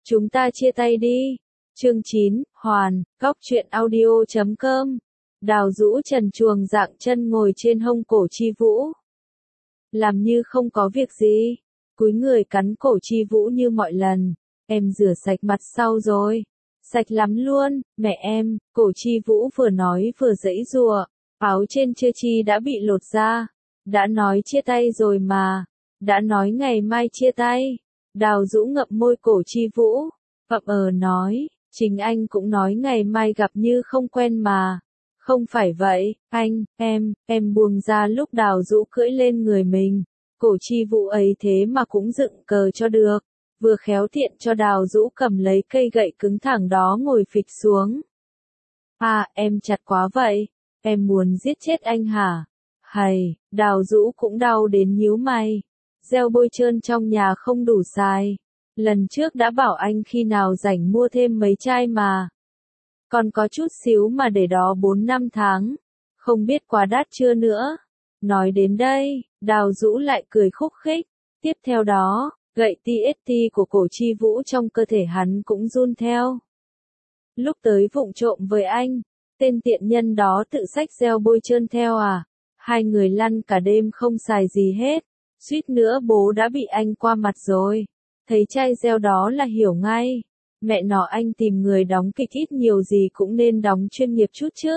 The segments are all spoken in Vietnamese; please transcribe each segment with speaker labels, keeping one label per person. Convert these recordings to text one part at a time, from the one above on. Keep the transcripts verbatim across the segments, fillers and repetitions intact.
Speaker 1: Chúng ta chia tay đi. Chương chín, Hoàn, góc truyện audio chấm com. Đào Dũ trần truồng dạng chân ngồi trên hông cổ Chi Vũ. Làm như không có việc gì. Cúi người cắn cổ Chi Vũ như mọi lần. Em rửa sạch mặt sau rồi. Sạch lắm luôn, mẹ em. Cổ Chi Vũ vừa nói vừa giãy giụa. Áo trên chưa chi đã bị lột ra. Đã nói chia tay rồi mà. Đã nói ngày mai chia tay. Đào Dũ ngậm môi cổ Chi Vũ. Ậm ờ nói. Chính anh cũng nói ngày mai gặp như không quen mà. Không phải vậy, anh, em, em buông ra lúc Đào Dũ cưỡi lên người mình. Cổ Chi Vũ ấy thế mà cũng dựng cờ cho được. Vừa khéo tiện cho Đào Dũ cầm lấy cây gậy cứng thẳng đó ngồi phịch xuống. À, em chặt quá vậy. Em muốn giết chết anh hả? Hầy, Đào Dũ cũng đau đến nhíu mày. Gel bôi trơn trong nhà không đủ xài. Lần trước đã bảo anh khi nào rảnh mua thêm mấy chai mà. Còn có chút xíu mà để đó bốn năm tháng. Không biết quá đắt chưa nữa. Nói đến đây, Đào Dũ lại cười khúc khích. Tiếp theo đó, gậy tê ét tê của cổ Chi Vũ trong cơ thể hắn cũng run theo. Lúc tới vụng trộm với anh, tên tiện nhân đó tự xách gel bôi trơn theo à. Hai người lăn cả đêm không xài gì hết. Suýt nữa bố đã bị anh qua mặt rồi. Thấy chai gel đó là hiểu ngay. Mẹ nó anh tìm người đóng kịch ít nhiều gì cũng nên đóng chuyên nghiệp chút chứ.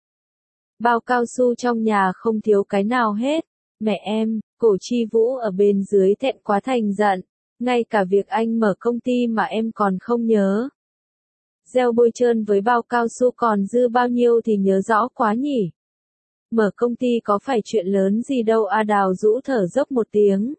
Speaker 1: Bao cao su trong nhà không thiếu cái nào hết. Mẹ em, cổ Chi Vũ ở bên dưới thẹn quá thành giận. Ngay cả việc anh mở công ty mà em còn không nhớ. Gel bôi trơn với bao cao su còn dư bao nhiêu thì nhớ rõ quá nhỉ. Mở công ty có phải chuyện lớn gì đâu à. Đào Dũ thở dốc một tiếng.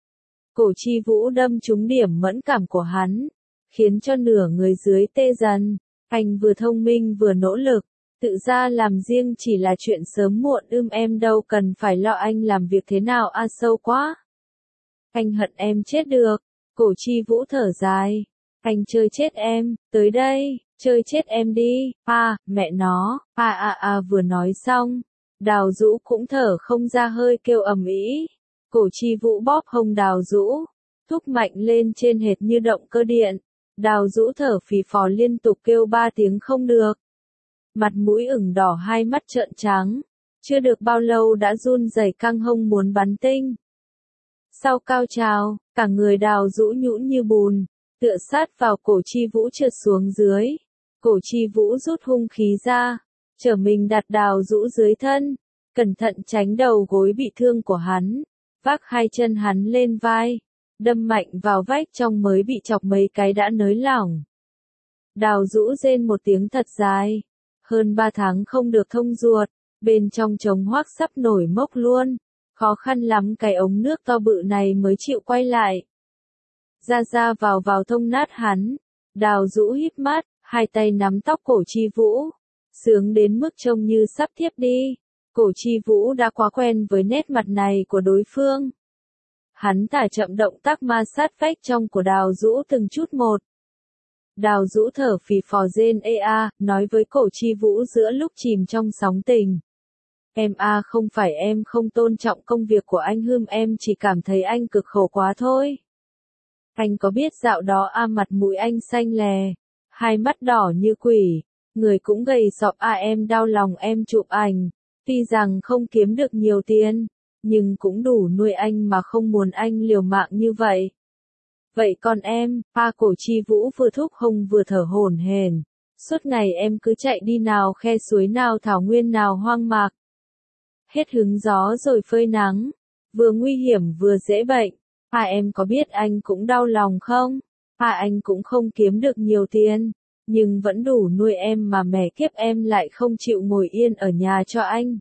Speaker 1: Cổ Chi Vũ đâm trúng điểm mẫn cảm của hắn, khiến cho nửa người dưới tê dần. Anh vừa thông minh vừa nỗ lực, tự ra làm riêng chỉ là chuyện sớm muộn ưm em đâu cần phải lo anh làm việc thế nào a à, sâu quá. Anh hận em chết được. Cổ Chi Vũ thở dài. Anh chơi chết em, tới đây, chơi chết em đi. À, mẹ nó, à à à vừa nói xong, Đào Dũ cũng thở không ra hơi kêu ầm ĩ. Cổ Chi Vũ bóp hông Đào Dũ, thúc mạnh lên trên hệt như động cơ điện. Đào Dũ thở phì phò liên tục kêu ba tiếng không được. Mặt mũi ửng đỏ hai mắt trợn trắng. Chưa được bao lâu đã run rẩy căng hông muốn bắn tinh. Sau cao trào, cả người Đào Dũ nhũn như bùn, tựa sát vào cổ Chi Vũ trượt xuống dưới. Cổ Chi Vũ rút hung khí ra, trở mình đặt Đào Dũ dưới thân, cẩn thận tránh đầu gối bị thương của hắn. Vác hai chân hắn lên vai, đâm mạnh vào vách trong mới bị chọc mấy cái đã nới lỏng. Đào Dũ rên một tiếng thật dài. Hơn ba tháng không được thông ruột, bên trong trống hoác sắp nổi mốc luôn. Khó khăn lắm cái ống nước to bự này mới chịu quay lại. Ra ra vào vào thông nát hắn. Đào Dũ híp mắt, hai tay nắm tóc cổ Chi Vũ. Sướng đến mức trông như sắp thiếp đi. Cổ Chi Vũ đã quá quen với nét mặt này của đối phương. Hắn thả chậm động tác ma sát vách trong của Đào Dũ từng chút một. Đào Dũ thở phì phò rên ê a, nói với cổ Chi Vũ giữa lúc chìm trong sóng tình. Em a không phải em không tôn trọng công việc của anh hưm, em chỉ cảm thấy anh cực khổ quá thôi. Anh có biết dạo đó a mặt mũi anh xanh lè, hai mắt đỏ như quỷ, người cũng gầy sọp a em đau lòng em chụp ảnh. Tuy rằng không kiếm được nhiều tiền, nhưng cũng đủ nuôi anh mà không muốn anh liều mạng như vậy. Vậy còn em, a cổ Chi Vũ vừa thúc hông vừa thở hổn hển. Suốt ngày em cứ chạy đi nào khe suối nào thảo nguyên nào hoang mạc. Hết hứng gió rồi phơi nắng, vừa nguy hiểm vừa dễ bệnh. À em có biết anh cũng đau lòng không? À anh cũng không kiếm được nhiều tiền, nhưng vẫn đủ nuôi em mà mẹ kiếp em lại không chịu ngồi yên ở nhà cho anh.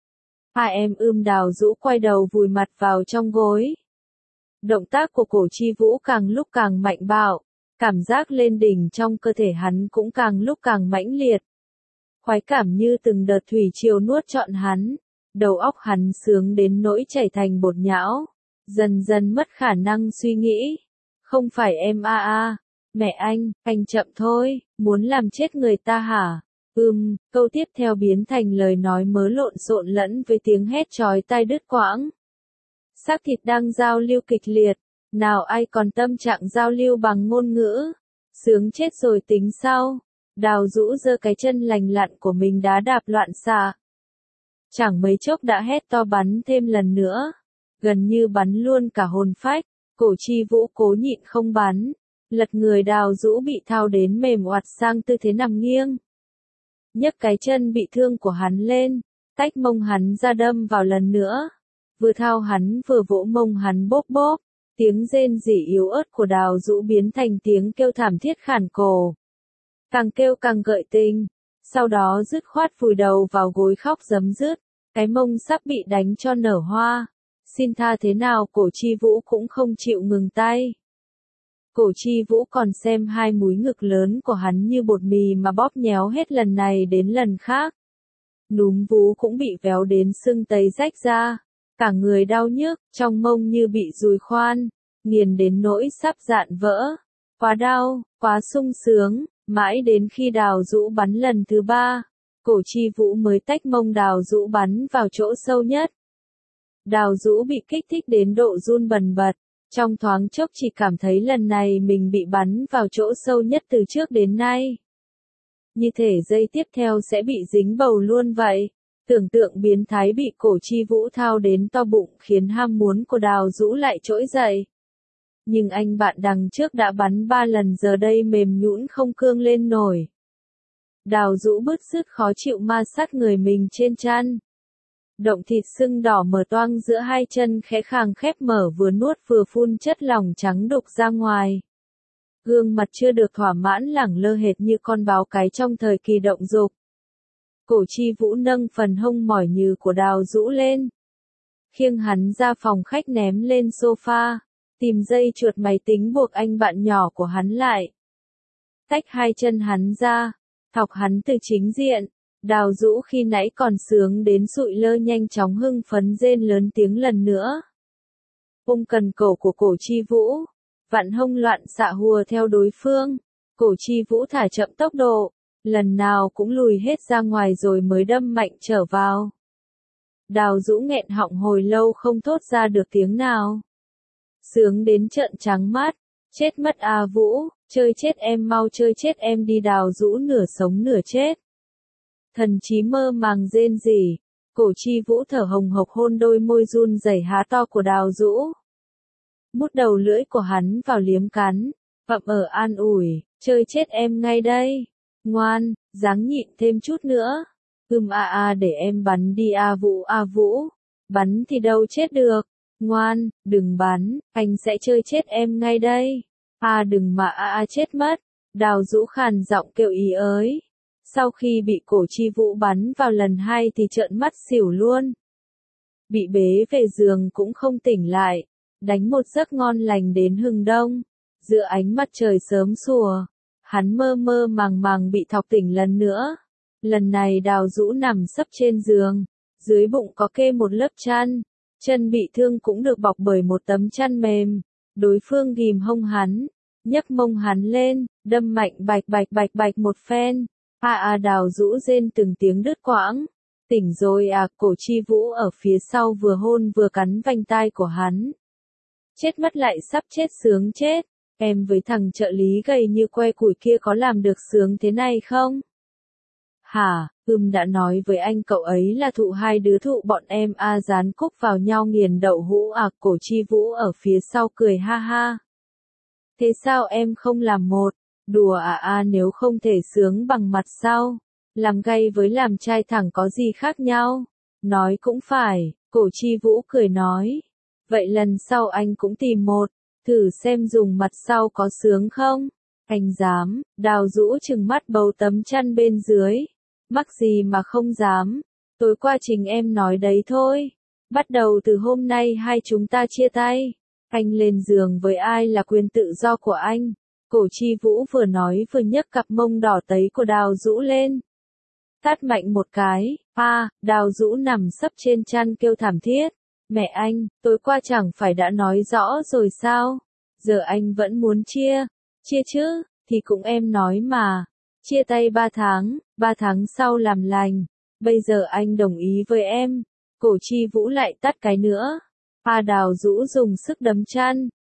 Speaker 1: À em ưm. Đào Dũ quay đầu vùi mặt vào trong gối. Động tác của cổ Chi Vũ càng lúc càng mạnh bạo, cảm giác lên đỉnh trong cơ thể hắn cũng càng lúc càng mãnh liệt. Khoái cảm như từng đợt thủy triều nuốt trọn hắn, đầu óc hắn sướng đến nỗi chảy thành bột nhão, dần dần mất khả năng suy nghĩ. Không phải em a a, mẹ anh, anh chậm thôi, muốn làm chết người ta hả? Ừm, câu tiếp theo biến thành lời nói mớ lộn xộn lẫn với tiếng hét chói tai đứt quãng. Xác thịt đang giao lưu kịch liệt, nào ai còn tâm trạng giao lưu bằng ngôn ngữ. Sướng chết rồi tính sau. Đào Dũ giơ cái chân lành lặn của mình đá đạp loạn xạ. Chẳng mấy chốc đã hét to bắn thêm lần nữa. Gần như bắn luôn cả hồn phách. Cổ Chi Vũ cố nhịn không bắn. Lật người Đào Dũ bị thao đến mềm oặt sang tư thế nằm nghiêng. Nhấc cái chân bị thương của hắn lên. Tách mông hắn ra đâm vào lần nữa. Vừa thao hắn vừa vỗ mông hắn bốp bốp. Tiếng rên rỉ yếu ớt của Đào Dũ biến thành tiếng kêu thảm thiết khản cổ. Càng kêu càng gợi tình. Sau đó dứt khoát vùi đầu vào gối khóc rấm rứt. Cái mông sắp bị đánh cho nở hoa. Xin tha thế nào Cổ Chi Vũ cũng không chịu ngừng tay. Cổ Chi Vũ còn xem hai múi ngực lớn của hắn như bột mì mà bóp nhéo hết lần này đến lần khác. Núm vú cũng bị véo đến sưng tấy rách ra. Cả người đau nhức, trong mông như bị dùi khoan, nghiền đến nỗi sắp dạn vỡ. Quá đau, quá sung sướng, mãi đến khi Đào Dũ bắn lần thứ ba, Cổ Chi Vũ mới tách mông Đào Dũ bắn vào chỗ sâu nhất. Đào Dũ bị kích thích đến độ run bần bật, trong thoáng chốc chỉ cảm thấy lần này mình bị bắn vào chỗ sâu nhất từ trước đến nay. Như thể giây tiếp theo sẽ bị dính bầu luôn vậy. Tưởng tượng biến thái bị Cổ Chi Vũ thao đến to bụng khiến ham muốn của Đào Dũ lại trỗi dậy. Nhưng anh bạn đằng trước đã bắn ba lần giờ đây mềm nhũn không cương lên nổi. Đào Dũ bứt rứt khó chịu ma sát người mình trên chăn. Động thịt sưng đỏ mở toang giữa hai chân khẽ khàng khép mở vừa nuốt vừa phun chất lỏng trắng đục ra ngoài. Gương mặt chưa được thỏa mãn lẳng lơ hệt như con báo cái trong thời kỳ động dục. Cổ Chi Vũ nâng phần hông mỏi nhừ của Đào Dũ lên. Khiêng hắn ra phòng khách ném lên sofa. Tìm dây chuột máy tính buộc anh bạn nhỏ của hắn lại. Tách hai chân hắn ra. Thọc hắn từ chính diện. Đào Dũ khi nãy còn sướng đến sụi lơ nhanh chóng hưng phấn rên lớn tiếng lần nữa. Ôm cần cổ của Cổ Chi Vũ. Vặn hông loạn xạ hùa theo đối phương. Cổ Chi Vũ thả chậm tốc độ. Lần nào cũng lùi hết ra ngoài rồi mới đâm mạnh trở vào. Đào Dũ nghẹn họng hồi lâu không thốt ra được tiếng nào. Sướng đến trợn trắng mắt. Chết mất à Vũ, chơi chết em mau chơi chết em đi. Đào Dũ nửa sống nửa chết. Thần trí mơ màng rên rỉ. Cổ Chi Vũ thở hồng hộc hôn đôi môi run rẩy há to của Đào Dũ. Mút đầu lưỡi của hắn vào liếm cắn. Vậm ở an ủi, chơi chết em ngay đây. Ngoan, ráng nhịn thêm chút nữa. Ừm a a để em bắn đi a Vũ a Vũ. Bắn thì đâu chết được. Ngoan, đừng bắn, anh sẽ chơi chết em ngay đây. À đừng mà a a chết mất. Đào Dũ khàn giọng kêu ý ới. Sau khi bị Cổ Chi Vũ bắn vào lần hai thì trợn mắt xỉu luôn. Bị bế về giường cũng không tỉnh lại. Đánh một giấc ngon lành đến hừng đông. Giữa ánh mặt trời sớm sủa. Hắn mơ mơ màng màng bị thọc tỉnh lần nữa. Lần này Đào Dũ nằm sấp trên giường. Dưới bụng có kê một lớp chăn. Chân bị thương cũng được bọc bởi một tấm chăn mềm. Đối phương ghìm hông hắn. Nhấc mông hắn lên. Đâm mạnh bạch bạch bạch bạch một phen. À à Đào Dũ rên từng tiếng đứt quãng. Tỉnh rồi à. Cổ Chi Vũ ở phía sau vừa hôn vừa cắn vành tai của hắn. Chết mất lại sắp chết sướng chết. Em với thằng trợ lý gầy như que củi kia có làm được sướng thế này không? Hả, ừm đã nói với anh cậu ấy là thụ hai đứa thụ bọn em a à, dán cúc vào nhau nghiền đậu hũ à. Cổ Chi Vũ ở phía sau cười ha ha. Thế sao em không làm một? Đùa à à nếu không thể sướng bằng mặt sau. Làm gay với làm trai thẳng có gì khác nhau? Nói cũng phải, Cổ Chi Vũ cười nói. Vậy lần sau anh cũng tìm một. Thử xem dùng mặt sau có sướng không? Anh dám. Đào Dũ trừng mắt bầu tấm chăn bên dưới. Mắc gì mà không dám. Tối qua Trình em nói đấy thôi. Bắt đầu từ hôm nay hai chúng ta chia tay. Anh lên giường với ai là quyền tự do của anh. Cổ Chi Vũ vừa nói vừa nhấc cặp mông đỏ tấy của Đào Dũ lên. Tát mạnh một cái. A, à, Đào Dũ nằm sấp trên chăn kêu thảm thiết. Mẹ anh, tối qua chẳng phải đã nói rõ rồi sao? Giờ anh vẫn muốn chia. Chia chứ, thì cũng em nói mà. Chia tay ba tháng, ba tháng sau làm lành. Bây giờ anh đồng ý với em. Cổ Chi Vũ lại tắt cái nữa. A Đào Dũ dùng sức đấm chăn.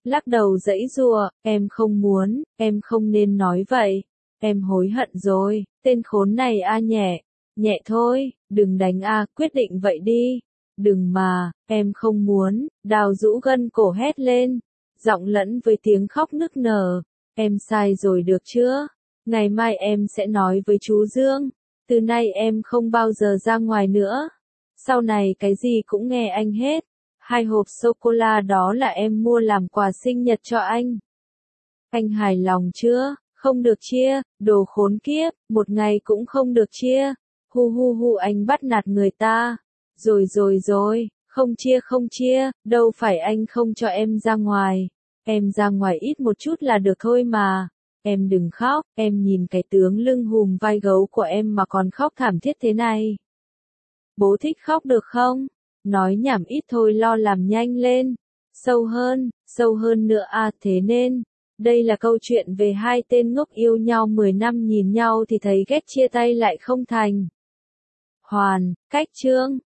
Speaker 1: lắc đầu giãy giụa, em không muốn, em không nên nói vậy. Em hối hận rồi, tên khốn này a nhẹ, nhẹ thôi, đừng đánh a, quyết định vậy đi. Đừng mà, em không muốn, Đào Dũ gân cổ hét lên, giọng lẫn với tiếng khóc nức nở. Em sai rồi được chưa? Ngày mai em sẽ nói với chú Dương, từ nay em không bao giờ ra ngoài nữa. Sau này cái gì cũng nghe anh hết. Hai hộp sô-cô-la đó là em mua làm quà sinh nhật cho anh. Anh hài lòng chưa? Không được chia, đồ khốn kiếp, một ngày cũng không được chia. Hu hu hu, anh bắt nạt người ta. Rồi rồi rồi, không chia không chia, đâu phải anh không cho em ra ngoài. Em ra ngoài ít một chút là được thôi mà. Em đừng khóc, em nhìn cái tướng lưng hùm vai gấu của em mà còn khóc thảm thiết thế này. Bố thích khóc được không? Nói nhảm ít thôi, lo làm nhanh lên. Sâu hơn, sâu hơn nữa à, thế nên, đây là câu chuyện về hai tên ngốc yêu nhau mười năm, nhìn nhau thì thấy ghét, chia tay lại không thành. Hoàn, cách chương.